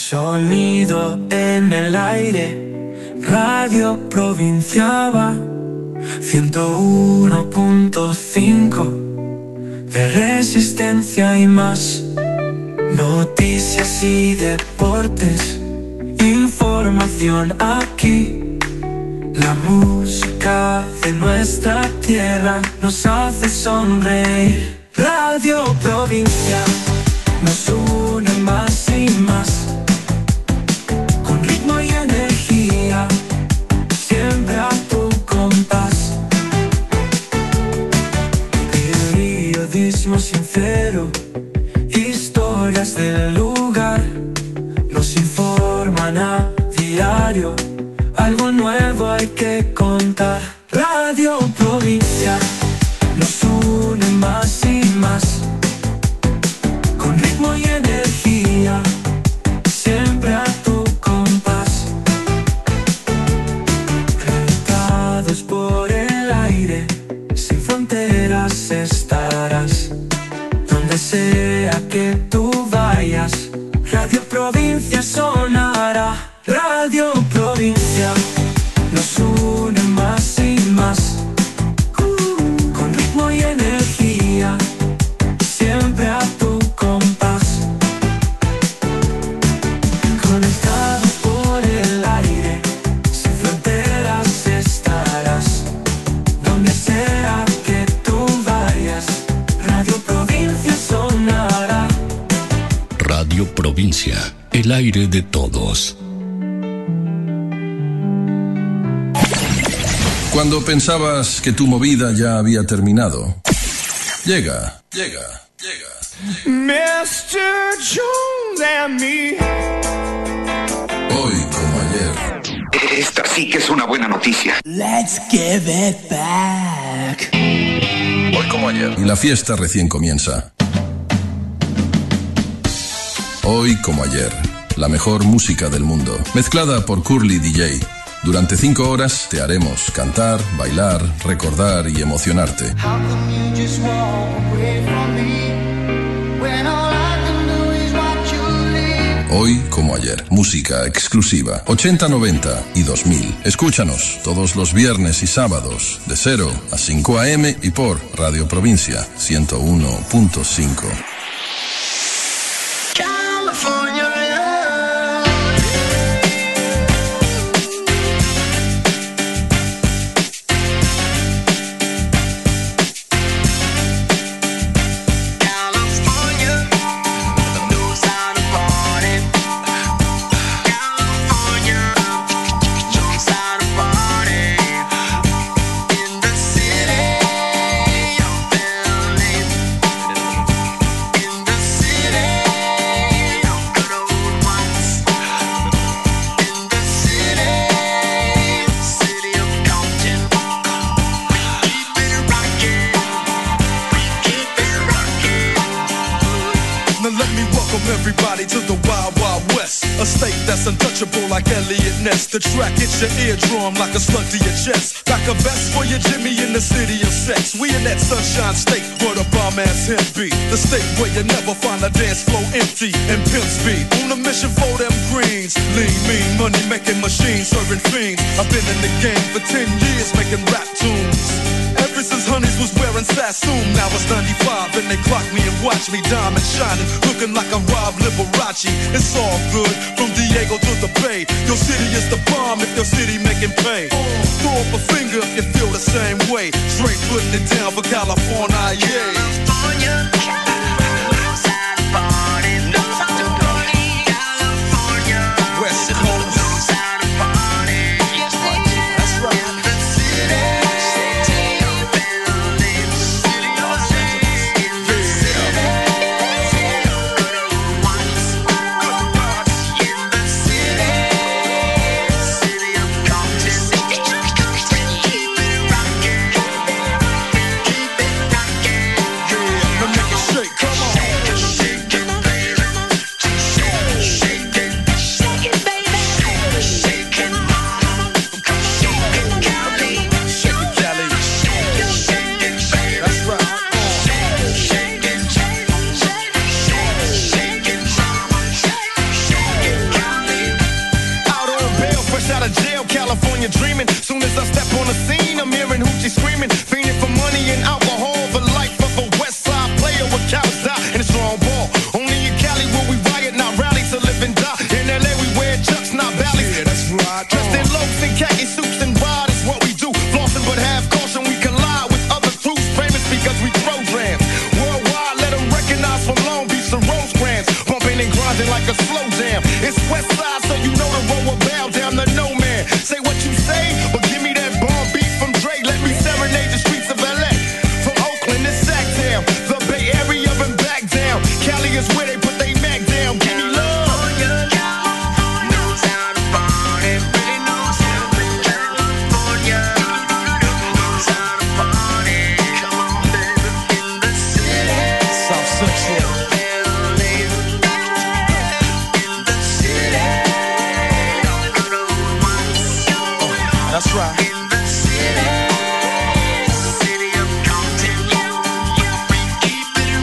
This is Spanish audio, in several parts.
Sonido en el aire, Radio Provincia va 101.5 de resistencia y más. Noticias y deportes, información aquí. La música de nuestra tierra nos hace sonreír. Radio Provincia nos une más y más. Siempre a tu compás. Periodismo sincero, historias del lugar, nos informan a diario. Algo nuevo hay que contar. Radio Provincia nos une más y más. Con ritmo y energía, siempre a tu compás. Por el aire, sin fronteras estarás. Donde sea que tú vayas, Radio Provincia sonará. Radio Provincia nos une más y más. Con ritmo y energía, siempre a tu compás. Conectados por el aire, sin fronteras estarás. Donde sea que tú vayas, Radio Provincia sonará. Radio Provincia, el aire de todos. Cuando pensabas que tu movida ya había terminado, llega. Mr. Jones and me. Hoy como ayer. Esta sí que es una buena noticia. Let's give it back. Hoy como ayer. Y la fiesta recién comienza. Hoy como ayer. La mejor música del mundo. Mezclada por Curly DJ. Durante 5 horas te haremos cantar, bailar, recordar y emocionarte. Hoy como ayer. Música exclusiva. 80, 90 y 2000. Escúchanos todos los viernes y sábados de 0 a 5 a.m. y por Radio Provincia 101.5. The track hits your eardrum like a slug to your chest. Like a vest for your Jimmy in the city of sex. We in that sunshine state where the bomb ass hemp be. The state where you never find a dance floor empty and pimp speed. On a mission for them greens. Lean, mean, money making machines, serving fiends. I've been in the game for 10 years making rap tunes. Ever since Honeys was wearing Sassoon, now it's 95 and they clock me and watch me diamond shining, looking like I'm Rob Liberace. It's all good from Diego to the Bay. Your city is the bomb if your city making pay. Throw up a finger if you feel the same way. Straight putting it down for California, yeah. California. California dreaming. Soon as I step on the scene, I'm hearing hoochie screaming, fiending for money and alcohol. The life of a West Side player with cowards die in a strong ball. Only in Cali will we riot, not rally to live and die. In LA we wear chucks, not valleys. Yeah, that's right. Dressed in loafs and khaki suits and ride is what we do. Flossing but have caution, we collide with other troops. Famous because we throw drams. Worldwide, let them recognize from Long Beach to Rosecrans. Bumping and grinding like a slow jam. It's West Side, so you know the road will bow down to no man. Say what you say, but give me that bomb beat from Dre. Let me serenade the streets of LA. From Oakland to Sacktown, the Bay Area and back down. Cali is where they put they Mac down. Give me love. That's right. In the city, city of content, we keep it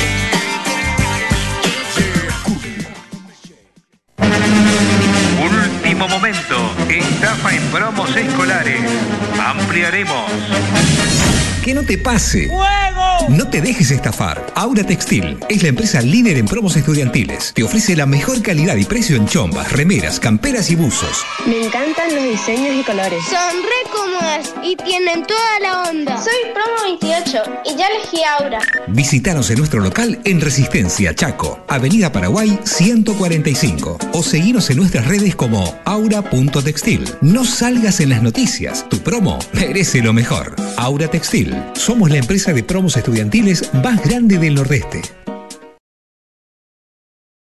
rocking. Último momento, estafa en promos escolares. Ampliaremos. Que no te pase. No te dejes estafar. Aura Textil es la empresa líder en promos estudiantiles. Te ofrece la mejor calidad y precio en chombas, remeras, camperas y buzos. Me encantan los diseños y colores. Son re cómodas y tienen toda la onda. Soy promo 28 y ya elegí Aura. Visítanos en nuestro local en Resistencia, Chaco, Avenida Paraguay 145. O seguinos en nuestras redes como aura.textil. No salgas en las noticias. Tu promo merece lo mejor. Aura Textil. Somos la empresa de promos estudiantiles más grande del Nordeste.